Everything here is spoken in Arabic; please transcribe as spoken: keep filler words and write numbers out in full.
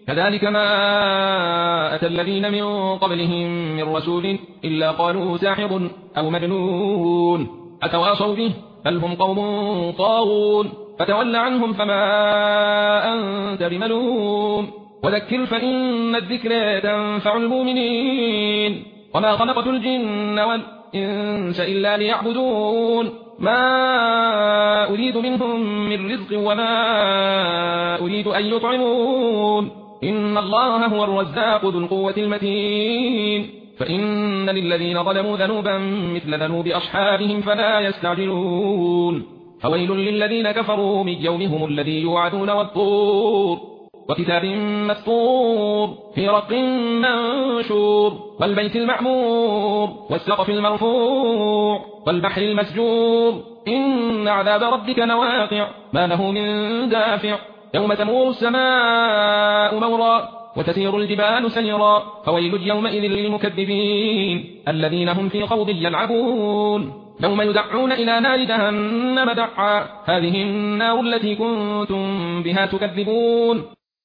كذلك ما أتى الذين من قبلهم من رسول إلا قالوا ساحر أو مجنون أتواصوا به بل هم قوم طاغون فتول عنهم فما أنت بملوم وذكر فإن الذكر تنفع المؤمنين وما خلقت الجن والإنس إلا ليعبدون ما أريد منهم من رزق وما أريد أن يطعمون إن الله هو الرزاق ذو القوة المتين فإن للذين ظلموا ذنوبا مثل ذنوب أصحابهم فلا يستعجلون فويل للذين كفروا من يومهم الذي يوعدون والطور وكتاب مسطور في رق منشور والبيت المعمور والسقف المرفوع والبحر المسجور إن عذاب ربك لواقع ما له من دافع يوم تمور السماء مورا وتسير الجبال سيرا فويل يومئذ للمكذبين الذين هم في خوض يلعبون يوم يدعون إلى نار جهنم دعا هذه النار التي كنتم بها تكذبون